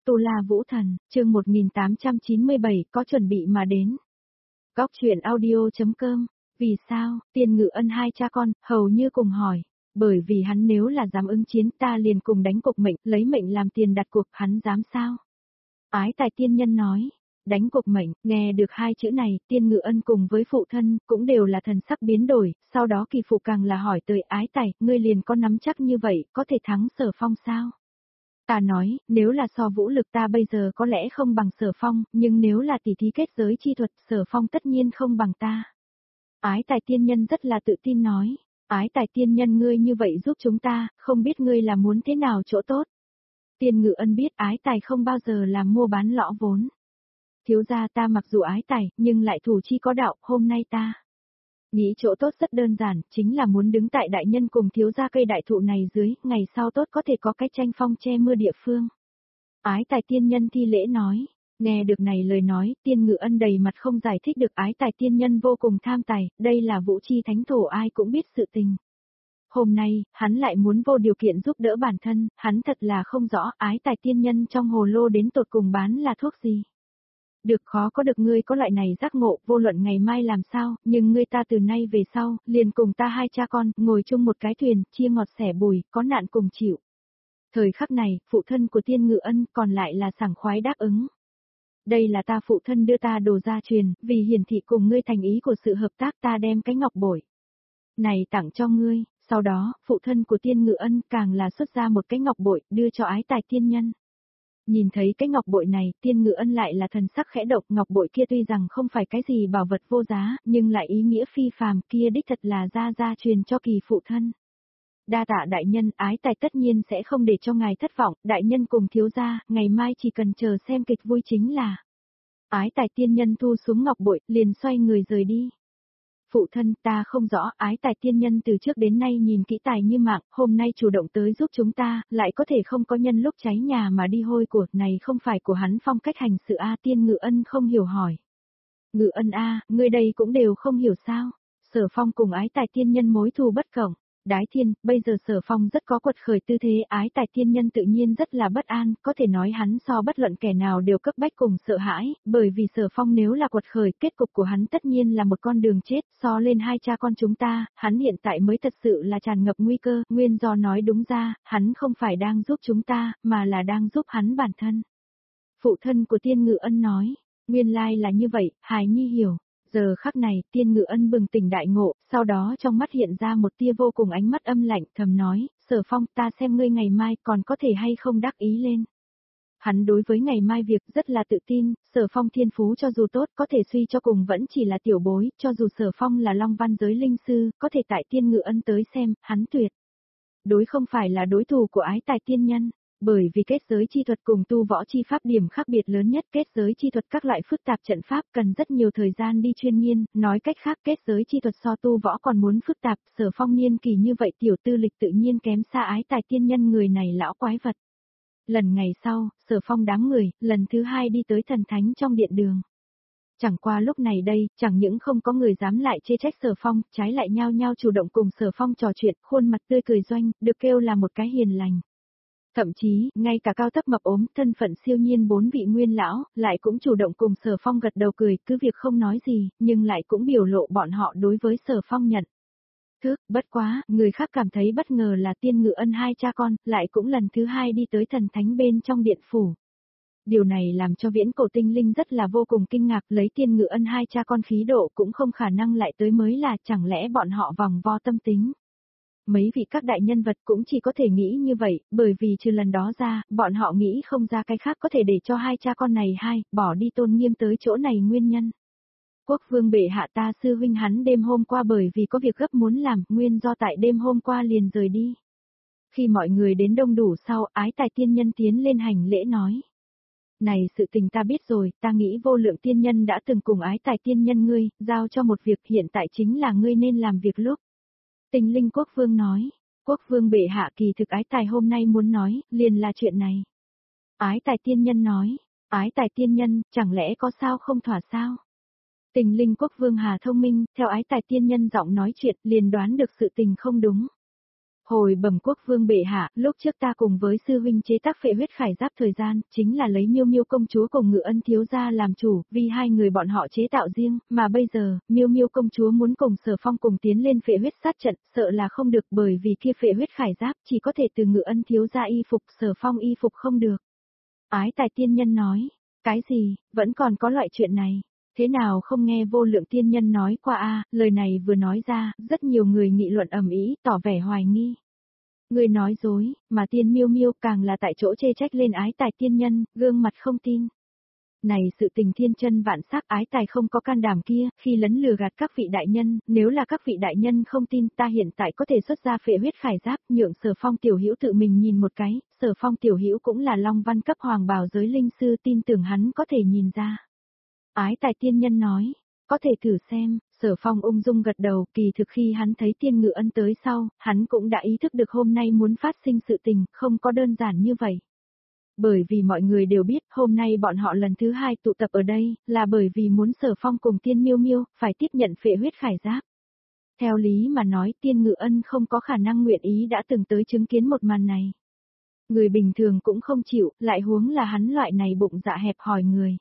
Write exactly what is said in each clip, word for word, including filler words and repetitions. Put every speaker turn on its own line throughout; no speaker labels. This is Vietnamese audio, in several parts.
Tu La Vũ Thần, chương một nghìn tám trăm chín mươi bảy, có chuẩn bị mà đến. Góc truyện audio.com, vì sao, Tiên Ngự Ân hai cha con, hầu như cùng hỏi. Bởi vì hắn nếu là dám ứng chiến ta liền cùng đánh cục mệnh, lấy mệnh làm tiền đặt cuộc, hắn dám sao? Ái Tài Tiên Nhân nói, đánh cục mệnh, nghe được hai chữ này, Tiên Ngự Ân cùng với phụ thân, cũng đều là thần sắc biến đổi, sau đó kỳ phụ càng là hỏi tới Ái Tài, ngươi liền có nắm chắc như vậy, có thể thắng Sở Phong sao? Ta nói, nếu là so vũ lực ta bây giờ có lẽ không bằng Sở Phong, nhưng nếu là tỉ thí kết giới chi thuật, Sở Phong tất nhiên không bằng ta. Ái Tài Tiên Nhân rất là tự tin nói, Ái Tài Tiên Nhân ngươi như vậy giúp chúng ta, không biết ngươi là muốn thế nào chỗ tốt. Tiên Ngự Ân biết Ái Tài không bao giờ làm mua bán lõ vốn. Thiếu gia ta mặc dù ái tài, nhưng lại thủ chi có đạo, hôm nay ta nghĩ chỗ tốt rất đơn giản, chính là muốn đứng tại đại nhân cùng thiếu gia cây đại thụ này dưới, ngày sau tốt có thể có cái tranh phong che mưa địa phương. Ái Tài Tiên Nhân thi lễ nói, nghe được này lời nói, Tiên Ngự Ân đầy mặt không giải thích được. Ái Tài Tiên Nhân vô cùng tham tài, đây là vũ chi thánh thổ ai cũng biết sự tình. Hôm nay, hắn lại muốn vô điều kiện giúp đỡ bản thân, hắn thật là không rõ Ái Tài Tiên Nhân trong hồ lô đến tột cùng bán là thuốc gì. Được khó có được ngươi có loại này giác ngộ, vô luận ngày mai làm sao, nhưng ngươi ta từ nay về sau, liền cùng ta hai cha con, ngồi chung một cái thuyền, chia ngọt sẻ bùi, có nạn cùng chịu. Thời khắc này, phụ thân của Tiên Ngự Ân còn lại là sảng khoái đáp ứng. Đây là ta phụ thân đưa ta đồ gia truyền, vì hiển thị cùng ngươi thành ý của sự hợp tác ta đem cái ngọc bội này tặng cho ngươi, sau đó, phụ thân của Tiên Ngự Ân càng là xuất ra một cái ngọc bội, đưa cho Ái Tài Tiên Nhân. Nhìn thấy cái ngọc bội này, Tiên Ngự Ân lại là thần sắc khẽ động, ngọc bội kia tuy rằng không phải cái gì bảo vật vô giá, nhưng lại ý nghĩa phi phàm, kia đích thật là gia gia truyền cho kỳ phụ thân. Đa tạ đại nhân, Ái Tài tất nhiên sẽ không để cho ngài thất vọng, đại nhân cùng thiếu gia, ngày mai chỉ cần chờ xem kịch vui chính là. Ái Tài Tiên Nhân thu xuống ngọc bội, liền xoay người rời đi. Phụ thân, ta không rõ, Ái Tài Tiên Nhân từ trước đến nay nhìn kỹ tài như mạng, hôm nay chủ động tới giúp chúng ta, lại có thể không có nhân lúc cháy nhà mà đi hôi của, này không phải của hắn phong cách hành sự a. Tiên Ngự Ân không hiểu hỏi. Ngự Ân a, ngươi đây cũng đều không hiểu sao? Sở Phong cùng Ái Tài Tiên Nhân mối thù bất cộng. Đái Thiên, bây giờ Sở Phong rất có quật khởi tư thế, Ái Tài Tiên Nhân tự nhiên rất là bất an, có thể nói hắn so bất luận kẻ nào đều cấp bách cùng sợ hãi, bởi vì Sở Phong nếu là quật khởi, kết cục của hắn tất nhiên là một con đường chết, so lên hai cha con chúng ta, hắn hiện tại mới thật sự là tràn ngập nguy cơ, nguyên do nói đúng ra, hắn không phải đang giúp chúng ta, mà là đang giúp hắn bản thân. Phụ thân của Tiên Ngự Ân nói, nguyên lai là như vậy, Hài Nhi hiểu. Giờ khắc này, Tiên Ngự Ân bừng tỉnh đại ngộ, sau đó trong mắt hiện ra một tia vô cùng ánh mắt âm lạnh, thầm nói, Sở Phong, ta xem ngươi ngày mai còn có thể hay không đắc ý lên. Hắn đối với ngày mai việc rất là tự tin, Sở Phong thiên phú cho dù tốt, có thể suy cho cùng vẫn chỉ là tiểu bối, cho dù Sở Phong là Long Văn giới linh sư, có thể tại Tiên Ngự Ân tới xem, hắn tuyệt đối không phải là đối thủ của Ái Tài Tiên Nhân. Bởi vì kết giới chi thuật cùng tu võ chi pháp điểm khác biệt lớn nhất, kết giới chi thuật các loại phức tạp trận pháp cần rất nhiều thời gian đi chuyên nghiên, nói cách khác kết giới chi thuật so tu võ còn muốn phức tạp, Sở Phong niên kỳ như vậy tiểu tư lịch tự nhiên kém xa Ái Tài Tiên Nhân người này lão quái vật. Lần ngày sau, Sở Phong đám người, lần thứ hai đi tới thần thánh trong điện đường. Chẳng qua lúc này đây, chẳng những không có người dám lại chê trách Sở Phong, trái lại nhao nhao chủ động cùng Sở Phong trò chuyện, khuôn mặt tươi cười doanh, được kêu là một cái hiền lành. Thậm chí, ngay cả cao thấp mập ốm, thân phận siêu nhiên bốn vị nguyên lão, lại cũng chủ động cùng Sở Phong gật đầu cười, cứ việc không nói gì, nhưng lại cũng biểu lộ bọn họ đối với Sở Phong nhận thức. Bất quá, người khác cảm thấy bất ngờ là Tiên Ngự Ân hai cha con, lại cũng lần thứ hai đi tới thần thánh bên trong điện phủ. Điều này làm cho viễn cổ tinh linh rất là vô cùng kinh ngạc, lấy Tiên Ngự Ân hai cha con khí độ cũng không khả năng lại tới mới là, chẳng lẽ bọn họ vòng vo tâm tính. Mấy vị các đại nhân vật cũng chỉ có thể nghĩ như vậy, bởi vì trừ lần đó ra, bọn họ nghĩ không ra cái khác có thể để cho hai cha con này hai, bỏ đi tôn nghiêm tới chỗ này nguyên nhân. Quốc vương bệ hạ ta sư huynh hắn đêm hôm qua bởi vì có việc gấp muốn làm, nguyên do tại đêm hôm qua liền rời đi. Khi mọi người đến đông đủ sau, Ái Tài Tiên Nhân tiến lên hành lễ nói. Này sự tình ta biết rồi, ta nghĩ vô lượng tiên nhân đã từng cùng Ái Tài Tiên Nhân ngươi, giao cho một việc hiện tại chính là ngươi nên làm việc lúc. Tinh linh quốc vương nói, quốc vương bệ hạ kỳ thực Ái Tài hôm nay muốn nói, liền là chuyện này. Ái Tài Tiên Nhân nói, Ái Tài Tiên Nhân, chẳng lẽ có sao không thỏa sao? Tinh linh quốc vương Hà thông minh, theo Ái Tài Tiên Nhân giọng nói chuyện, liền đoán được sự tình không đúng. Hồi bẩm quốc vương bệ hạ, lúc trước ta cùng với sư huynh chế tác phệ huyết khải giáp thời gian, chính là lấy Miêu Miêu công chúa cùng Ngự Ân thiếu gia làm chủ, vì hai người bọn họ chế tạo riêng, mà bây giờ, Miêu Miêu công chúa muốn cùng Sở Phong cùng tiến lên phệ huyết sát trận, sợ là không được bởi vì kia phệ huyết khải giáp chỉ có thể từ Ngự Ân thiếu gia y phục, Sở Phong y phục không được. Ái Tài tiên nhân nói, cái gì, vẫn còn có loại chuyện này. Thế nào không nghe Vô Lượng tiên nhân nói qua a, lời này vừa nói ra, rất nhiều người nghị luận ầm ĩ, tỏ vẻ hoài nghi. Người nói dối, mà tiên Miêu Miêu càng là tại chỗ chê trách lên Ái Tài tiên nhân, gương mặt không tin. Này sự tình thiên chân vạn sắc, Ái Tài không có can đảm kia, khi lấn lừa gạt các vị đại nhân, nếu là các vị đại nhân không tin, ta hiện tại có thể xuất ra phệ huyết khải giáp, nhượng Sở Phong tiểu hữu tự mình nhìn một cái, Sở Phong tiểu hữu cũng là Long Văn cấp hoàng bào giới linh sư, tin tưởng hắn có thể nhìn ra. Ái Tài tiên nhân nói, có thể thử xem, Sở Phong ung dung gật đầu, kỳ thực khi hắn thấy Tiên Ngự Ân tới sau, hắn cũng đã ý thức được hôm nay muốn phát sinh sự tình, không có đơn giản như vậy. Bởi vì mọi người đều biết, hôm nay bọn họ lần thứ hai tụ tập ở đây, là bởi vì muốn Sở Phong cùng Tiên Miêu Miêu, phải tiếp nhận phệ huyết khải giáp. Theo lý mà nói, Tiên Ngự Ân không có khả năng nguyện ý đã từng tới chứng kiến một màn này. Người bình thường cũng không chịu, lại huống là hắn loại này bụng dạ hẹp hòi người.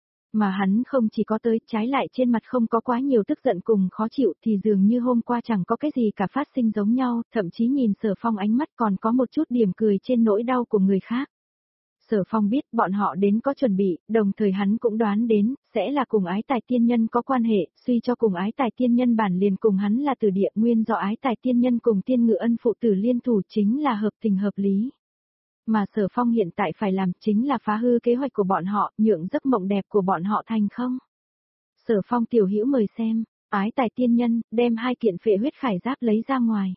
Mà hắn không chỉ có tới, trái lại trên mặt không có quá nhiều tức giận cùng khó chịu thì dường như hôm qua chẳng có cái gì cả phát sinh giống nhau, thậm chí nhìn Sở Phong ánh mắt còn có một chút điểm cười trên nỗi đau của người khác. Sở Phong biết bọn họ đến có chuẩn bị, đồng thời hắn cũng đoán đến, sẽ là cùng Ái Tài tiên nhân có quan hệ, suy cho cùng Ái Tài tiên nhân bản liền cùng hắn là từ địa nguyên do Ái Tài tiên nhân cùng Tiên Ngự Ân phụ tử liên thủ chính là hợp tình hợp lý. Mà Sở Phong hiện tại phải làm chính là phá hư kế hoạch của bọn họ, nhượng giấc mộng đẹp của bọn họ thành không. Sở Phong tiểu hữu mời xem, Ái Tài tiên nhân, đem hai kiện phệ huyết khải giáp lấy ra ngoài.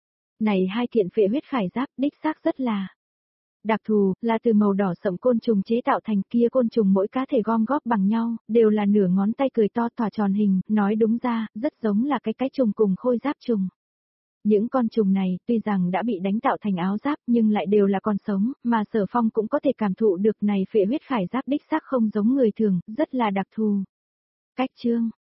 Này hai kiện phệ huyết khải giáp, đích xác rất là đặc thù, là từ màu đỏ sẫm côn trùng chế tạo thành, kia côn trùng mỗi cá thể gom góp bằng nhau, đều là nửa ngón tay cười to tỏa tròn hình, nói đúng ra, rất giống là cái cái trùng cùng khôi giáp trùng. Những con trùng này, tuy rằng đã bị đánh tạo thành áo giáp nhưng lại đều là con sống, mà Sở Phong cũng có thể cảm thụ được này phệ huyết khải giáp đích xác không giống người thường, rất là đặc thù. Cách chương